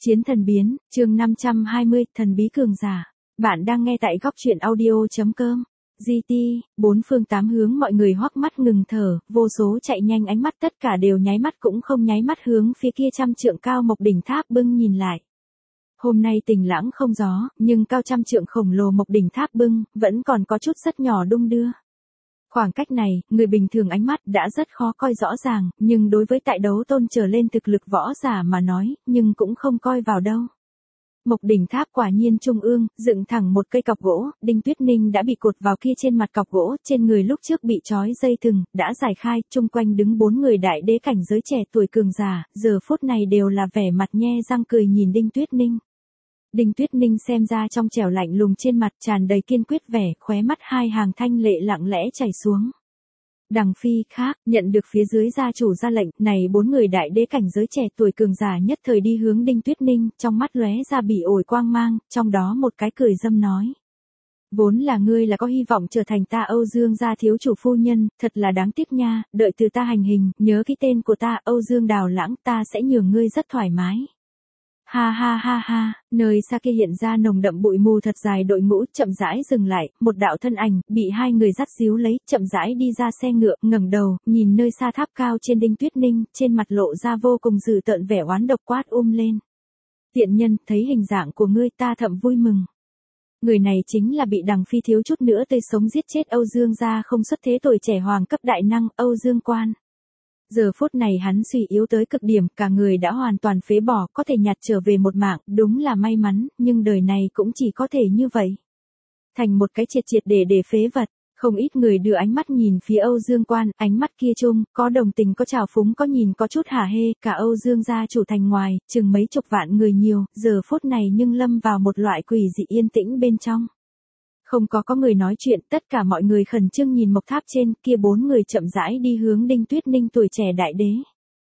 Chiến thần biến, chương 520, thần bí cường giả. Bạn đang nghe tại góc truyện audio.com. GT, bốn phương tám hướng mọi người hoắc mắt ngừng thở, vô số chạy nhanh ánh mắt tất cả đều nháy mắt cũng không nháy mắt hướng phía kia 100 trượng cao mộc đỉnh tháp bưng nhìn lại. Hôm nay tình lãng không gió, nhưng cao 100 trượng khổng lồ mộc đỉnh tháp bưng, vẫn còn có chút rất nhỏ đung đưa. Khoảng cách này, người bình thường ánh mắt đã rất khó coi rõ ràng, nhưng đối với tại đấu tôn trở lên thực lực võ giả mà nói, nhưng cũng không coi vào đâu. Mộc đỉnh tháp quả nhiên trung ương, dựng thẳng một cây cọc gỗ, Đinh Tuyết Ninh đã bị cột vào kia trên mặt cọc gỗ, trên người lúc trước bị trói dây thừng, đã giải khai, chung quanh đứng 4 người đại đế cảnh giới trẻ tuổi cường giả, giờ phút này đều là vẻ mặt nhe răng cười nhìn Đinh Tuyết Ninh. Đinh Tuyết Ninh xem ra trong trẻo lạnh lùng trên mặt tràn đầy kiên quyết vẻ, khóe mắt hai hàng thanh lệ lặng lẽ chảy xuống. Đằng phi khác, nhận được phía dưới gia chủ ra lệnh, này 4 người đại đế cảnh giới trẻ tuổi cường giả nhất thời đi hướng Đinh Tuyết Ninh, trong mắt lóe ra bỉ ổi quang mang, trong đó một cái cười dâm nói. Vốn là ngươi là có hy vọng trở thành ta Âu Dương gia thiếu chủ phu nhân, thật là đáng tiếc nha, đợi từ ta hành hình, nhớ cái tên của ta Âu Dương Đào Lãng, ta sẽ nhường ngươi rất thoải mái. Ha ha ha ha, nơi xa kia hiện ra nồng đậm bụi mù thật dài đội ngũ chậm rãi dừng lại, một đạo thân ảnh, bị hai người dắt díu lấy, chậm rãi đi ra xe ngựa, ngẩng đầu, nhìn nơi xa tháp cao trên Đinh Tuyết Ninh, trên mặt lộ ra vô cùng dữ tợn vẻ oán độc quát lên. Tiện nhân, thấy hình dạng của ngươi ta thậm vui mừng. Người này chính là bị Đằng phi thiếu chút nữa tươi sống giết chết Âu Dương gia không xuất thế tuổi trẻ hoàng cấp đại năng, Âu Dương Quan. Giờ phút này hắn suy yếu tới cực điểm, cả người đã hoàn toàn phế bỏ, có thể nhặt trở về một mạng, đúng là may mắn, nhưng đời này cũng chỉ có thể như vậy. Thành một cái triệt triệt để phế vật, không ít người đưa ánh mắt nhìn phía Âu Dương Quan, ánh mắt kia chung, có đồng tình có trào phúng có nhìn có chút hả hê, cả Âu Dương gia chủ thành ngoài, chừng mấy chục vạn người nhiều, giờ phút này nhưng lâm vào một loại quỷ dị yên tĩnh bên trong. Không có người nói chuyện, tất cả mọi người khẩn trương nhìn mộc tháp trên, kia 4 người chậm rãi đi hướng Đinh Tuyết Ninh tuổi trẻ đại đế.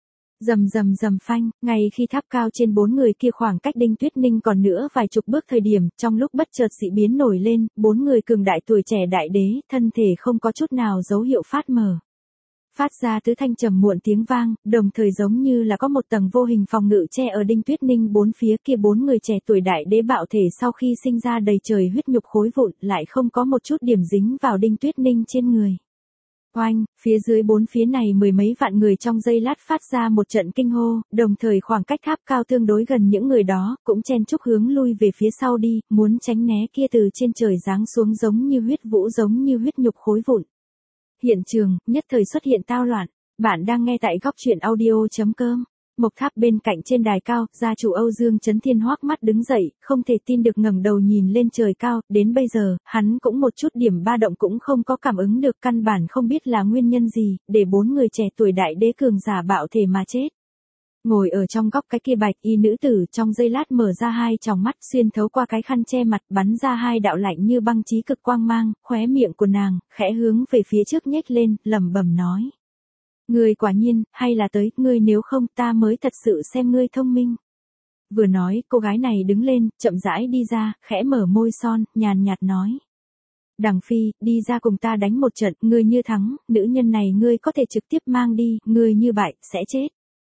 Rầm rầm rầm phanh, ngay khi tháp cao trên 4 người kia khoảng cách Đinh Tuyết Ninh còn nữa vài chục bước thời điểm, trong lúc bất chợt dị biến nổi lên, 4 người cường đại tuổi trẻ đại đế, thân thể không có chút nào dấu hiệu phát mở. Phát ra tứ thanh trầm muộn tiếng vang, đồng thời giống như là có một tầng vô hình phòng ngự che ở Đinh Tuyết Ninh bốn phía kia 4 người trẻ tuổi đại đế bạo thể sau khi sinh ra đầy trời huyết nhục khối vụn, lại không có một chút điểm dính vào Đinh Tuyết Ninh trên người. Oanh, phía dưới bốn phía này mười mấy vạn người trong giây lát phát ra một trận kinh hô, đồng thời khoảng cách tháp cao tương đối gần những người đó, cũng chen chúc hướng lui về phía sau đi, muốn tránh né kia từ trên trời giáng xuống giống như huyết vũ giống như huyết nhục khối vụn. Hiện trường, nhất thời xuất hiện tao loạn. Bạn đang nghe tại góc truyện audio.com. Mộc tháp bên cạnh trên đài cao, gia chủ Âu Dương Chấn Thiên hoắc mắt đứng dậy, không thể tin được ngẩng đầu nhìn lên trời cao, đến bây giờ, hắn cũng một chút điểm ba động cũng không có cảm ứng được, căn bản không biết là nguyên nhân gì, để 4 người trẻ tuổi đại đế cường giả bạo thể mà chết. Ngồi ở trong góc cái kia bạch y nữ tử trong giây lát mở ra hai tròng mắt xuyên thấu qua cái khăn che mặt bắn ra hai đạo lạnh như băng chí cực quang mang, khóe miệng của nàng, khẽ hướng về phía trước nhếch lên, lẩm bẩm nói. Ngươi quả nhiên, hay là tới, ngươi nếu không ta mới thật sự xem ngươi thông minh. Vừa nói, cô gái này đứng lên, chậm rãi đi ra, khẽ mở môi son, nhàn nhạt nói. Đằng phi, đi ra cùng ta đánh một trận, ngươi như thắng, nữ nhân này ngươi có thể trực tiếp mang đi, ngươi như bại, sẽ chết.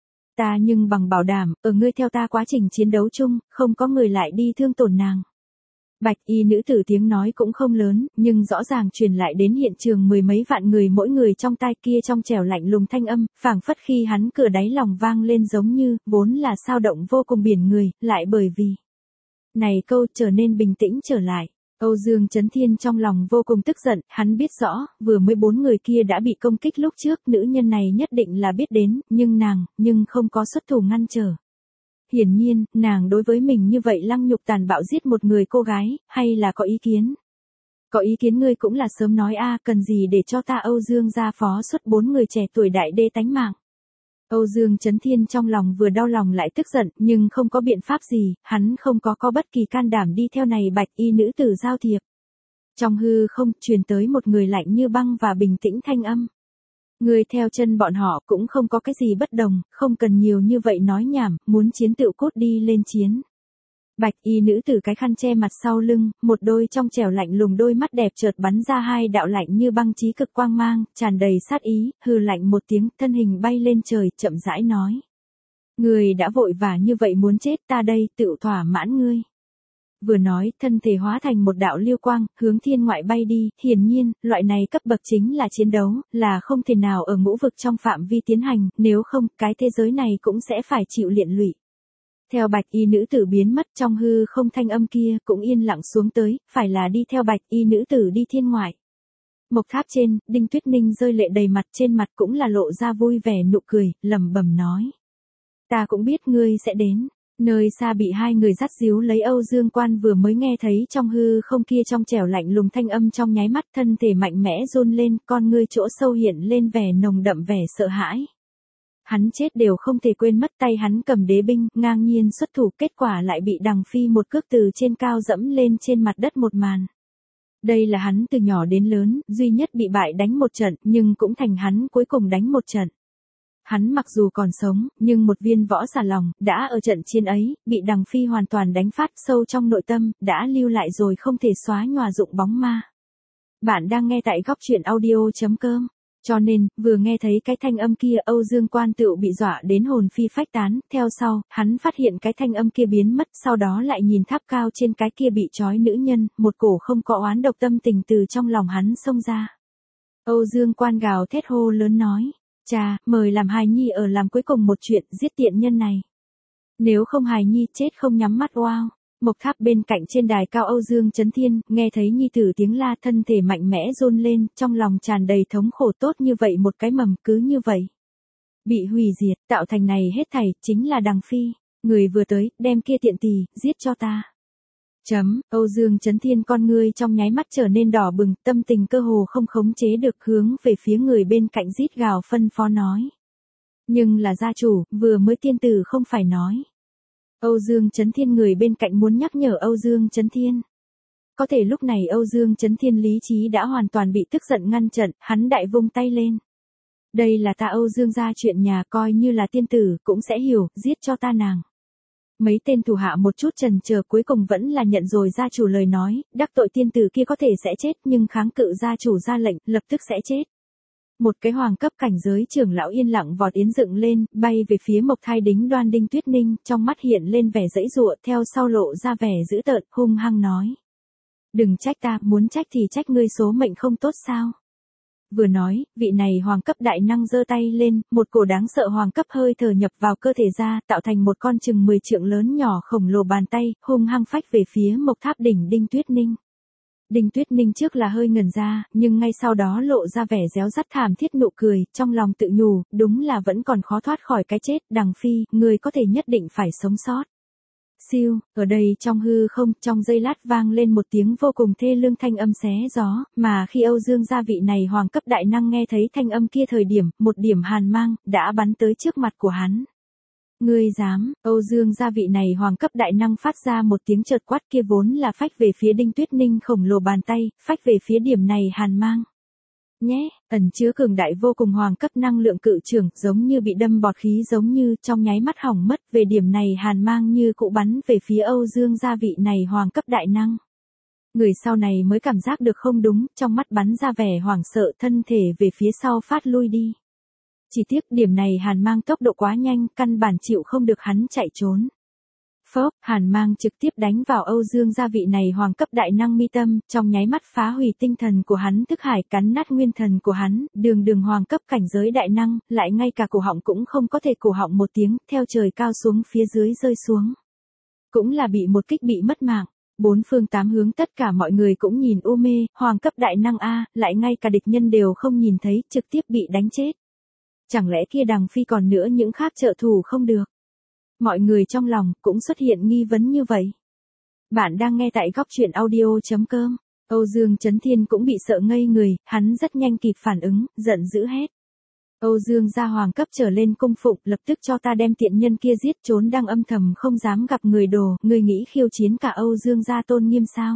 Ta nhưng bằng bảo đảm, ở ngươi theo ta quá trình chiến đấu chung, không có người lại đi thương tổn nàng. Bạch y nữ tử tiếng nói cũng không lớn, nhưng rõ ràng truyền lại đến hiện trường mười mấy vạn người mỗi người trong tai kia trong trẻo lạnh lùng thanh âm, phảng phất khi hắn cửa đáy lòng vang lên giống như, vốn là sao động vô cùng biển người, lại bởi vì. Này câu trở nên bình tĩnh trở lại. Âu Dương Chấn Thiên trong lòng vô cùng tức giận, hắn biết rõ, vừa mới 4 người kia đã bị công kích lúc trước, nữ nhân này nhất định là biết đến, nhưng không có xuất thủ ngăn trở. Hiển nhiên, nàng đối với mình như vậy lăng nhục tàn bạo giết một người cô gái, hay là có ý kiến? Có ý kiến ngươi cũng là sớm nói cần gì để cho ta Âu Dương gia phó xuất 4 người trẻ tuổi đại đế tánh mạng. Âu Dương Chấn Thiên trong lòng vừa đau lòng lại tức giận, nhưng không có biện pháp gì, hắn không có bất kỳ can đảm đi theo này bạch y nữ tử giao thiệp. Trong hư không, truyền tới một người lạnh như băng và bình tĩnh thanh âm. Người theo chân bọn họ cũng không có cái gì bất đồng, không cần nhiều như vậy nói nhảm, muốn chiến tựu cốt đi lên chiến. Bạch y nữ tử cái khăn che mặt sau lưng, một đôi trong trẻo lạnh lùng đôi mắt đẹp chợt bắn ra hai đạo lạnh như băng chí cực quang mang, tràn đầy sát ý, hừ lạnh một tiếng, thân hình bay lên trời, chậm rãi nói. Ngươi đã vội vã như vậy muốn chết, ta đây, tự thỏa mãn ngươi. Vừa nói, thân thể hóa thành một đạo lưu quang, hướng thiên ngoại bay đi, hiển nhiên, loại này cấp bậc chính là chiến đấu, là không thể nào ở ngũ vực trong phạm vi tiến hành, nếu không, cái thế giới này cũng sẽ phải chịu liện lụy. Theo bạch y nữ tử biến mất trong hư không, thanh âm kia cũng yên lặng xuống tới, phải là đi theo bạch y nữ tử đi thiên ngoại. Mộc tháp trên, Đinh Tuyết Ninh rơi lệ đầy mặt, trên mặt cũng là lộ ra vui vẻ nụ cười, lẩm bẩm nói. Ta cũng biết ngươi sẽ đến. Nơi xa bị hai người dắt díu lấy Âu Dương Quan vừa mới nghe thấy trong hư không kia trong trẻo lạnh lùng thanh âm trong nháy mắt, thân thể mạnh mẽ run lên, con ngươi chỗ sâu hiện lên vẻ nồng đậm vẻ sợ hãi. Hắn chết đều không thể quên mất, tay hắn cầm đế binh, ngang nhiên xuất thủ, kết quả lại bị Đằng Phi một cước từ trên cao dẫm lên trên mặt đất một màn. Đây là hắn từ nhỏ đến lớn, duy nhất bị bại đánh một trận, nhưng cũng thành hắn cuối cùng đánh một trận. Hắn mặc dù còn sống, nhưng một viên võ xà lòng, đã ở trận chiến ấy, bị Đằng Phi hoàn toàn đánh phát sâu trong nội tâm, đã lưu lại rồi không thể xóa nhòa dụng bóng ma. Bạn đang nghe tại góc truyện audio.com. Cho nên, vừa nghe thấy cái thanh âm kia, Âu Dương Quan tựu bị dọa đến hồn phi phách tán, theo sau, hắn phát hiện cái thanh âm kia biến mất, sau đó lại nhìn tháp cao trên cái kia bị trói nữ nhân, một cổ không có oán độc tâm tình từ trong lòng hắn xông ra. Âu Dương Quan gào thét hô lớn nói, cha, mời làm hài nhi ở làm cuối cùng một chuyện, giết tiện nhân này. Nếu không hài nhi chết không nhắm mắt. Wow. Mộc tháp bên cạnh trên đài cao, Âu Dương Chấn Thiên, nghe thấy nhi tử tiếng la, thân thể mạnh mẽ run lên, trong lòng tràn đầy thống khổ, tốt như vậy một cái mầm cứ như vậy bị hủy diệt, tạo thành này hết thảy, chính là Đằng Phi, người vừa tới, đem kia tiện tỳ, giết cho ta. Âu Dương Chấn Thiên con ngươi trong nháy mắt trở nên đỏ bừng, tâm tình cơ hồ không khống chế được, hướng về phía người bên cạnh rít gào phân phó nói. Nhưng là gia chủ, vừa mới tiên tử không phải nói. Âu Dương Chấn Thiên người bên cạnh muốn nhắc nhở Âu Dương Chấn Thiên. Có thể lúc này Âu Dương Chấn Thiên lý trí đã hoàn toàn bị tức giận ngăn chặn, hắn đại vung tay lên. Đây là ta Âu Dương gia chuyện nhà, coi như là tiên tử, cũng sẽ hiểu, giết cho ta nàng. Mấy tên thủ hạ một chút chần chờ, cuối cùng vẫn là nhận rồi gia chủ lời nói, đắc tội tiên tử kia có thể sẽ chết, nhưng kháng cự gia chủ ra lệnh, lập tức sẽ chết. Một cái hoàng cấp cảnh giới trưởng lão yên lặng vọt yến dựng lên, bay về phía Mộc Thai Đính Đoan Đinh Tuyết Ninh, trong mắt hiện lên vẻ dãy dụa, theo sau lộ ra vẻ dữ tợn, hung hăng nói. Đừng trách ta, muốn trách thì trách ngươi số mệnh không tốt sao. Vừa nói, vị này hoàng cấp đại năng giơ tay lên, một cổ đáng sợ hoàng cấp hơi thở nhập vào cơ thể ra, tạo thành một con chừng 10 trượng lớn nhỏ khổng lồ bàn tay, hung hăng phách về phía Mộc Tháp đỉnh Đinh Tuyết Ninh. Đinh Tuyết Ninh trước là hơi ngẩn ra, nhưng ngay sau đó lộ ra vẻ réo rắt thảm thiết nụ cười, trong lòng tự nhủ, đúng là vẫn còn khó thoát khỏi cái chết, Đằng Phi, người có thể nhất định phải sống sót. Siêu, ở đây trong hư không, trong giây lát vang lên một tiếng vô cùng thê lương thanh âm xé gió, mà khi Âu Dương gia vị này hoàng cấp đại năng nghe thấy thanh âm kia thời điểm, một điểm hàn mang, đã bắn tới trước mặt của hắn. Ngươi dám, Âu Dương gia vị này hoàng cấp đại năng phát ra một tiếng chợt quát, kia vốn là phách về phía Đinh Tuyết Ninh khổng lồ bàn tay, phách về phía điểm này hàn mang. Nhé, ẩn chứa cường đại vô cùng hoàng cấp năng lượng cự trường, giống như bị đâm bọt khí, giống như trong nháy mắt hỏng mất, về điểm này hàn mang như cụ bắn về phía Âu Dương gia vị này hoàng cấp đại năng. Người sau này mới cảm giác được không đúng, trong mắt bắn ra vẻ hoảng sợ, thân thể về phía sau phát lui đi. Chỉ tiếc điểm này hàn mang tốc độ quá nhanh, căn bản chịu không được hắn chạy trốn. Phốc, hàn mang trực tiếp đánh vào Âu Dương gia vị này hoàng cấp đại năng mi tâm, trong nháy mắt phá hủy tinh thần của hắn, thức hải cắn nát nguyên thần của hắn, đường hoàng cấp cảnh giới đại năng, lại ngay cả cổ họng cũng không có thể cổ họng một tiếng, theo trời cao xuống phía dưới rơi xuống. Cũng là bị một kích bị mất mạng. Bốn phương tám hướng tất cả mọi người cũng nhìn u mê, hoàng cấp đại năng a, lại ngay cả địch nhân đều không nhìn thấy, trực tiếp bị đánh chết. Chẳng lẽ kia Đằng Phi còn nữa những khác trợ thủ không được? Mọi người trong lòng cũng xuất hiện nghi vấn như vậy. Bạn đang nghe tại góc truyện audio.com. Âu Dương Chấn Thiên cũng bị sợ ngây người, hắn rất nhanh kịp phản ứng, giận dữ hét. Âu Dương gia hoàng cấp trở lên cung phụng, lập tức cho ta đem tiện nhân kia giết, trốn đang âm thầm không dám gặp người đồ, người nghĩ khiêu chiến cả Âu Dương gia tôn nghiêm sao?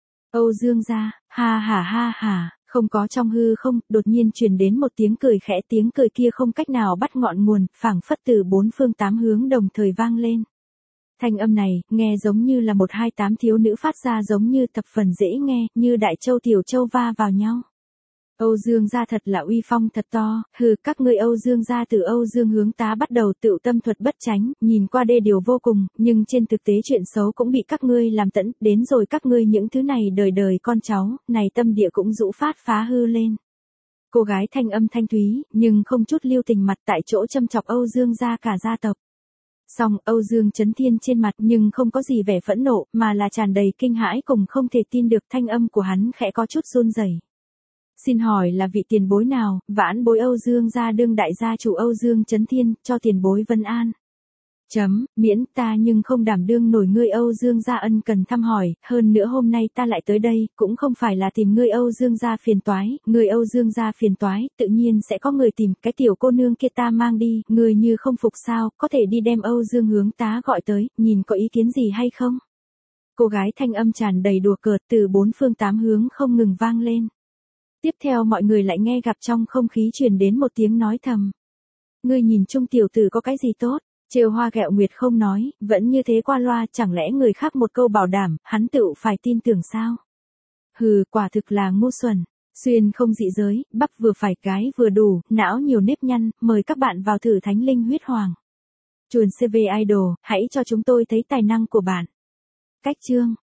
Âu Dương gia, ha ha. Không có, trong hư không, đột nhiên truyền đến một tiếng cười khẽ, tiếng cười kia không cách nào bắt ngọn nguồn, phảng phất từ bốn phương tám hướng đồng thời vang lên. Thanh âm này, nghe giống như là 128 thiếu nữ phát ra, giống như thập phần dễ nghe, như đại châu tiểu châu va vào nhau. Âu Dương gia thật là uy phong thật to, các ngươi Âu Dương gia từ Âu Dương Hướng Tá bắt đầu tựu tâm thuật bất tránh, nhìn qua đê điều vô cùng, nhưng trên thực tế chuyện xấu cũng bị các ngươi làm tẫn, đến rồi các ngươi những thứ này đời đời con cháu, này tâm địa cũng rũ phát phá hư lên. Cô gái thanh âm thanh thúy, nhưng không chút lưu tình mặt tại chỗ châm chọc Âu Dương gia cả gia tộc. Song Âu Dương Chấn Thiên trên mặt nhưng không có gì vẻ phẫn nộ, mà là tràn đầy kinh hãi cùng không thể tin được, thanh âm của hắn khẽ có chút run rẩy. Xin hỏi là vị tiền bối nào? Vãn bối Âu Dương gia đương đại gia chủ Âu Dương Chấn Thiên, cho tiền bối vân an. Miễn ta nhưng không đảm đương nổi ngươi Âu Dương gia ân cần thăm hỏi, hơn nữa hôm nay ta lại tới đây, cũng không phải là tìm ngươi Âu Dương gia phiền toái, ngươi Âu Dương gia phiền toái, tự nhiên sẽ có người tìm, cái tiểu cô nương kia ta mang đi, ngươi như không phục sao, có thể đi đem Âu Dương Hướng Tá gọi tới, nhìn có ý kiến gì hay không? Cô gái thanh âm tràn đầy đùa cợt từ bốn phương tám hướng không ngừng vang lên. Tiếp theo mọi người lại nghe gặp trong không khí truyền đến một tiếng nói thầm. Ngươi nhìn Trung tiểu tử có cái gì tốt? Trêu Hoa ghẹo Nguyệt không nói, vẫn như thế qua loa, chẳng lẽ người khác một câu bảo đảm, hắn tựu phải tin tưởng sao? Quả thực là ngu xuẩn. Xuyên không dị giới, bắp vừa phải cái vừa đủ, não nhiều nếp nhăn, mời các bạn vào thử Thánh Linh Huyết Hoàng. Chuồn CV Idol, hãy cho chúng tôi thấy tài năng của bạn. Cách chương